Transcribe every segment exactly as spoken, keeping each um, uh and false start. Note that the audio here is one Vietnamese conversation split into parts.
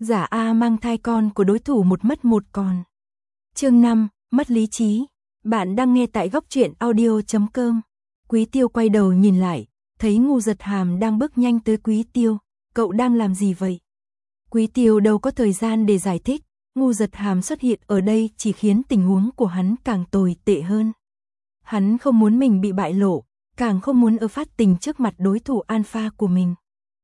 Giả A mang thai con của đối thủ một mất một còn. Chương năm, mất lý trí. Bạn đang nghe tại góc truyện audio chấm com. Quý Tiêu quay đầu nhìn lại, thấy Ngu Giật Hàm đang bước nhanh tới Quý Tiêu. Cậu đang làm gì vậy? Quý Tiêu đâu có thời gian để giải thích. Ngu Giật Hàm xuất hiện ở đây chỉ khiến tình huống của hắn càng tồi tệ hơn. Hắn không muốn mình bị bại lộ, càng không muốn ở phát tình trước mặt đối thủ alpha của mình.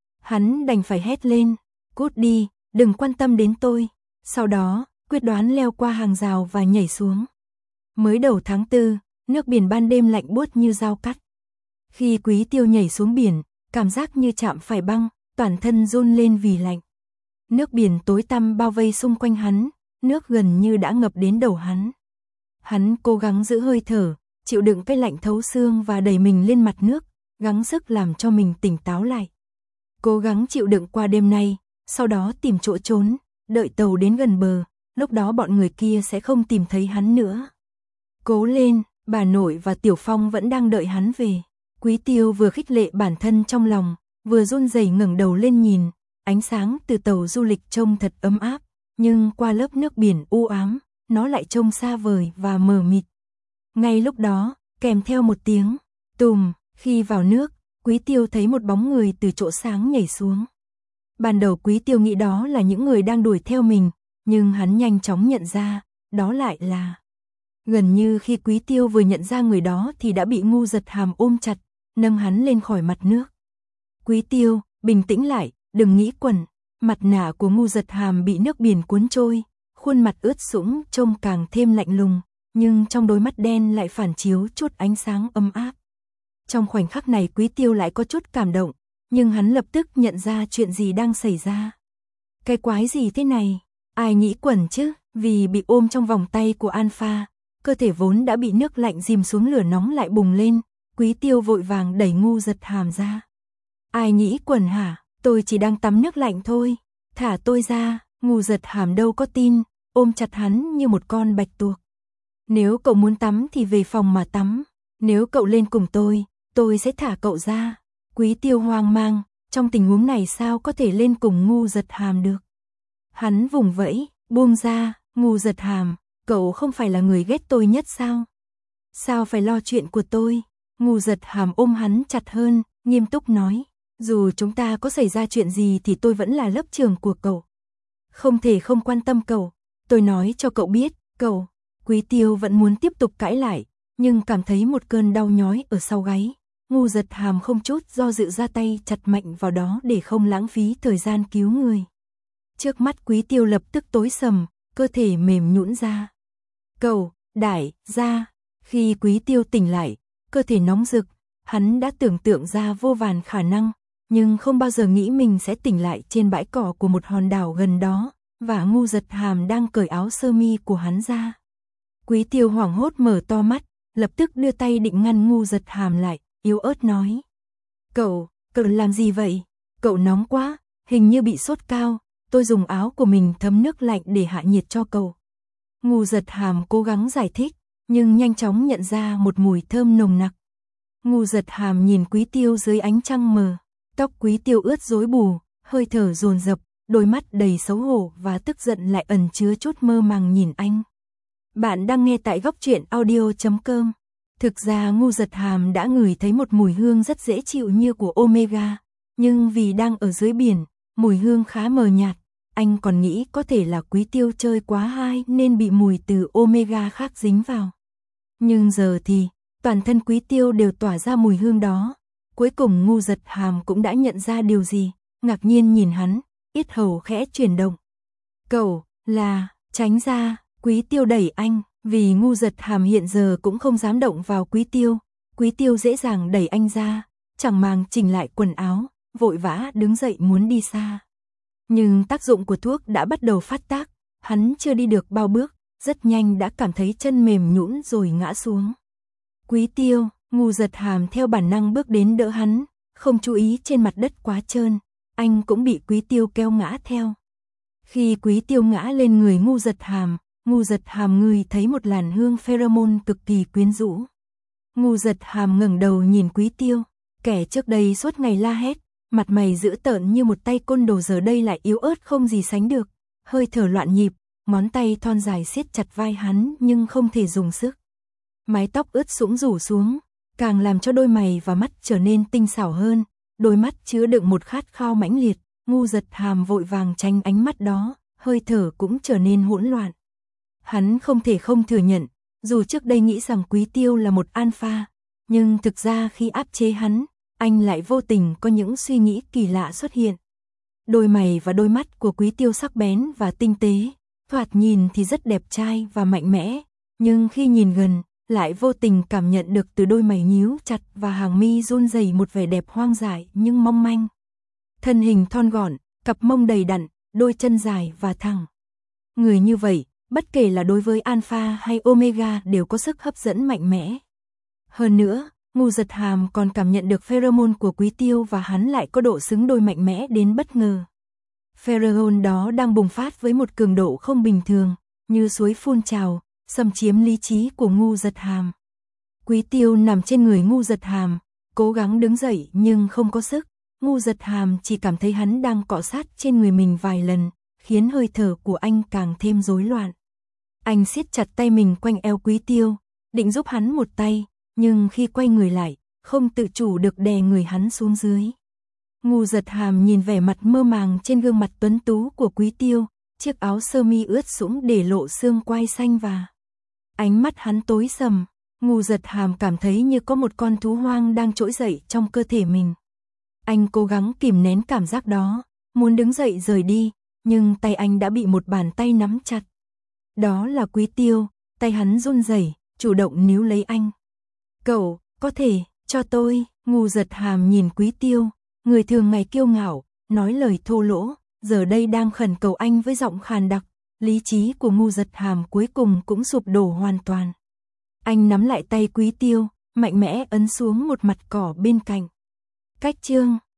Hắn đành phải hét lên, cút đi, đừng quan tâm đến tôi. Sau đó, quyết đoán leo qua hàng rào và nhảy xuống. Mới đầu tháng tư, nước biển ban đêm lạnh buốt như dao cắt. Khi Quý Tiêu nhảy xuống biển, cảm giác như chạm phải băng, toàn thân run lên vì lạnh. Nước biển tối tăm bao vây xung quanh hắn, nước gần như đã ngập đến đầu hắn. Hắn cố gắng giữ hơi thở, chịu đựng cái lạnh thấu xương và đẩy mình lên mặt nước, gắng sức làm cho mình tỉnh táo lại. Cố gắng chịu đựng qua đêm nay, sau đó tìm chỗ trốn, đợi tàu đến gần bờ, lúc đó bọn người kia sẽ không tìm thấy hắn nữa. Cố lên, bà nội và Tiểu Phong vẫn đang đợi hắn về. Quý Tiêu vừa khích lệ bản thân trong lòng, vừa run rẩy ngẩng đầu lên nhìn, ánh sáng từ tàu du lịch trông thật ấm áp, nhưng qua lớp nước biển u ám, nó lại trông xa vời và mờ mịt. Ngay lúc đó, kèm theo một tiếng tùm, khi vào nước, Quý Tiêu thấy một bóng người từ chỗ sáng nhảy xuống. Ban đầu Quý Tiêu nghĩ đó là những người đang đuổi theo mình, nhưng hắn nhanh chóng nhận ra, đó lại là... Gần như khi Quý Tiêu vừa nhận ra người đó thì đã bị Ngu Giật Hàm ôm chặt, nâng hắn lên khỏi mặt nước. Quý Tiêu, bình tĩnh lại, đừng nghĩ quẩn. Mặt nạ của Ngu Giật Hàm bị nước biển cuốn trôi, khuôn mặt ướt sũng trông càng thêm lạnh lùng, nhưng trong đôi mắt đen lại phản chiếu chút ánh sáng ấm áp. Trong khoảnh khắc này Quý Tiêu lại có chút cảm động, nhưng hắn lập tức nhận ra chuyện gì đang xảy ra. Cái quái gì thế này? Ai nghĩ quẩn chứ? Vì bị ôm trong vòng tay của Alpha, cơ thể vốn đã bị nước lạnh dìm xuống lửa nóng lại bùng lên, Quý Tiêu vội vàng đẩy Ngu Giật Hàm ra. Ai nghĩ quẩn hả? Tôi chỉ đang tắm nước lạnh thôi. Thả tôi ra. Ngu Giật Hàm đâu có tin, ôm chặt hắn như một con bạch tuộc. Nếu cậu muốn tắm thì về phòng mà tắm. Nếu cậu lên cùng tôi, tôi sẽ thả cậu ra. Quý Tiêu hoang mang, trong tình huống này sao có thể lên cùng Ngu Giật Hàm được. Hắn vùng vẫy, buông ra. Ngu Giật Hàm, cậu không phải là người ghét tôi nhất sao? Sao phải lo chuyện của tôi? Ngu Giật Hàm ôm hắn chặt hơn, nghiêm túc nói. Dù chúng ta có xảy ra chuyện gì thì tôi vẫn là lớp trưởng của cậu. Không thể không quan tâm cậu. Tôi nói cho cậu biết, cậu. Quý Tiêu vẫn muốn tiếp tục cãi lại, nhưng cảm thấy một cơn đau nhói ở sau gáy. Ngu Giật Hàm không chút do dự ra tay chặt mạnh vào đó để không lãng phí thời gian cứu người. Trước mắt Quý Tiêu lập tức tối sầm, cơ thể mềm nhũn ra. Cậu, đại, ra. Khi Quý Tiêu tỉnh lại, cơ thể nóng rực, hắn đã tưởng tượng ra vô vàn khả năng, nhưng không bao giờ nghĩ mình sẽ tỉnh lại trên bãi cỏ của một hòn đảo gần đó, và Ngu Giật Hàm đang cởi áo sơ mi của hắn ra. Quý Tiêu hoảng hốt mở to mắt, lập tức đưa tay định ngăn Ngu Giật Hàm lại, yếu ớt nói. Cậu, cậu làm gì vậy? Cậu nóng quá, hình như bị sốt cao, tôi dùng áo của mình thấm nước lạnh để hạ nhiệt cho cậu. Ngu Giật Hàm cố gắng giải thích, nhưng nhanh chóng nhận ra một mùi thơm nồng nặc. Ngu Giật Hàm nhìn Quý Tiêu dưới ánh trăng mờ, tóc Quý Tiêu ướt rối bù, hơi thở dồn dập, đôi mắt đầy xấu hổ và tức giận lại ẩn chứa chút mơ màng nhìn anh. Bạn đang nghe tại góc truyện audio chấm com. Thực ra Ngu Giật Hàm đã ngửi thấy một mùi hương rất dễ chịu như của Omega, nhưng vì đang ở dưới biển, mùi hương khá mờ nhạt, anh còn nghĩ có thể là Quý Tiêu chơi quá hay nên bị mùi từ Omega khác dính vào. Nhưng giờ thì, toàn thân Quý Tiêu đều tỏa ra mùi hương đó. Cuối cùng Ngu Giật Hàm cũng đã nhận ra điều gì, ngạc nhiên nhìn hắn, yết hầu khẽ chuyển động. Cậu, là, tránh ra. Quý Tiêu đẩy anh, vì Ngu Giật Hàm hiện giờ cũng không dám động vào Quý Tiêu. Quý Tiêu dễ dàng đẩy anh ra, chẳng màng chỉnh lại quần áo, vội vã đứng dậy muốn đi xa. Nhưng tác dụng của thuốc đã bắt đầu phát tác, hắn chưa đi được bao bước, rất nhanh đã cảm thấy chân mềm nhũn rồi ngã xuống. Quý Tiêu, Ngu Giật Hàm theo bản năng bước đến đỡ hắn, không chú ý trên mặt đất quá trơn, anh cũng bị Quý Tiêu kéo ngã theo. Khi Quý Tiêu ngã lên người Ngu Giật Hàm, Ngu Giật Hàm ngửi thấy một làn hương pheromone cực kỳ quyến rũ. Ngu Giật Hàm ngẩng đầu nhìn Quý Tiêu, kẻ trước đây suốt ngày la hét, Mặt mày dữ tợn như một tay côn đồ giờ đây lại yếu ớt không gì sánh được, hơi thở loạn nhịp, ngón tay thon dài siết chặt vai hắn nhưng không thể dùng sức. Mái tóc ướt sũng rủ xuống, càng làm cho đôi mày và mắt trở nên tinh xảo hơn, đôi mắt chứa đựng một khát khao mãnh liệt, Ngu Giật Hàm vội vàng tránh ánh mắt đó, hơi thở cũng trở nên hỗn loạn. Hắn không thể không thừa nhận, dù trước đây nghĩ rằng Quý Tiêu là một alpha, nhưng thực ra khi áp chế hắn, anh lại vô tình có những suy nghĩ kỳ lạ xuất hiện. Đôi mày và đôi mắt của Quý Tiêu sắc bén và tinh tế, thoạt nhìn thì rất đẹp trai và mạnh mẽ, nhưng khi nhìn gần, lại vô tình cảm nhận được từ đôi mày nhíu chặt và hàng mi run rẩy một vẻ đẹp hoang dại nhưng mong manh. Thân hình thon gọn, cặp mông đầy đặn, đôi chân dài và thẳng. Người như vậy, bất kể là đối với Alpha hay Omega đều có sức hấp dẫn mạnh mẽ. Hơn nữa, Ngu Giật Hàm còn cảm nhận được pheromone của Quý Tiêu và hắn lại có độ xứng đôi mạnh mẽ đến bất ngờ. Pheromone đó đang bùng phát với một cường độ không bình thường, như suối phun trào, xâm chiếm lý trí của Ngu Giật Hàm. Quý Tiêu nằm trên người Ngu Giật Hàm, cố gắng đứng dậy nhưng không có sức. Ngu Giật Hàm chỉ cảm thấy hắn đang cọ sát trên người mình vài lần, khiến hơi thở của anh càng thêm rối loạn. Anh siết chặt tay mình quanh eo Quý Tiêu, định giúp hắn một tay, nhưng khi quay người lại, không tự chủ được đè người hắn xuống dưới. Ngu Giật Hàm nhìn vẻ mặt mơ màng trên gương mặt tuấn tú của Quý Tiêu, chiếc áo sơ mi ướt sũng để lộ xương quai xanh và ánh mắt hắn tối sầm. Ngu Giật Hàm cảm thấy như có một con thú hoang đang trỗi dậy trong cơ thể mình. Anh cố gắng kìm nén cảm giác đó, muốn đứng dậy rời đi, nhưng tay anh đã bị một bàn tay nắm chặt. Đó là Quý Tiêu, tay hắn run rẩy, chủ động níu lấy anh. Cậu, có thể, cho tôi, Ngu Giật Hàm nhìn Quý Tiêu, người thường ngày kiêu ngạo, nói lời thô lỗ, giờ đây đang khẩn cầu anh với giọng khàn đặc, lý trí của Ngu Giật Hàm cuối cùng cũng sụp đổ hoàn toàn. Anh nắm lại tay Quý Tiêu, mạnh mẽ ấn xuống một mặt cỏ bên cạnh. Cách chương